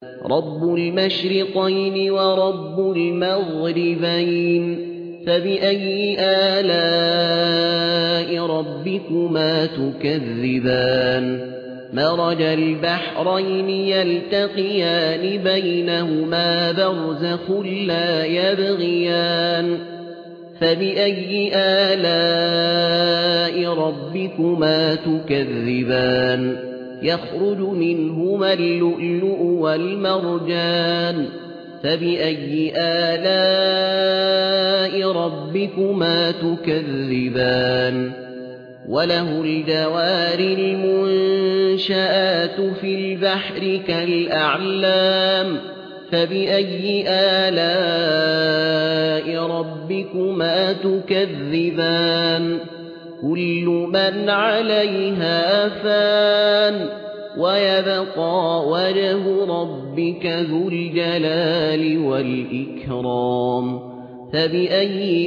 رب المشرقين ورب المغربين فبأي آلاء ربكما تكذبان مرج البحرين يلتقيان بينهما برزخ لا يبغيان فبأي آلاء ربكما تكذبان يخرج منهما اللؤلؤ والمرجان فبأي آلاء ربكما تكذبان وله الجوار المنشآت في البحر كالأعلام فبأي آلاء ربكما تكذبان كل من عليها فان ويبقى وجه ربك ذو الجلال والإكرام فبأي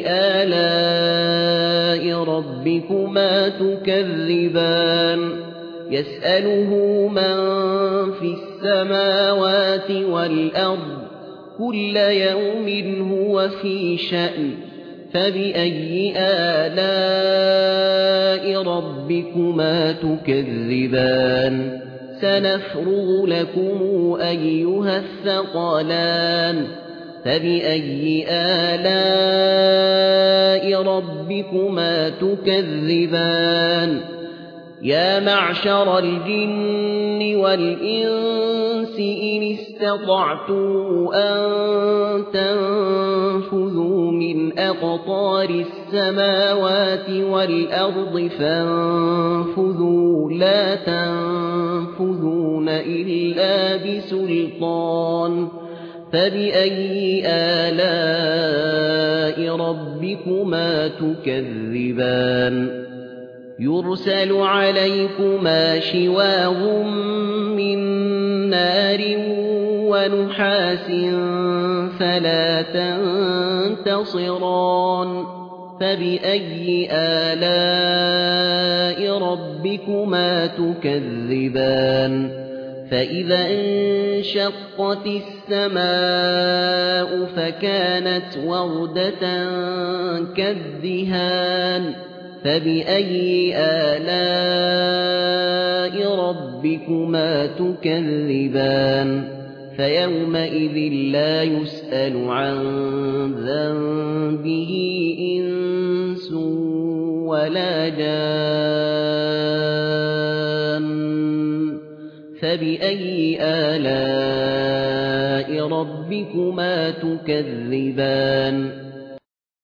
آلاء ربكما تكذبان يسأله من في السماوات والأرض كل يوم هو في شأن فبأي آلاء ربكما تكذبان سنفرغ لكم أيها الثقلان فبأي آلاء ربكما تكذبان يا معشر الجن والإنس إن استطعتم أن تنفذوا من أقطار السماوات والأرض فانفذوا لا تنفذون إلا بسلطان فبأي آلاء ربكما تكذبان يرسل عليكما شواظ من نار ونحاس فلا تنتصران فبأي آلاء ربكما تكذبان فإذا انشقت السماء فكانت وردة كالدهان فبأي آلاء ربكما تكذبان فيومئذ لا يسأل عن ذنبه إنس ولا جان فبأي آلاء ربكما تكذبان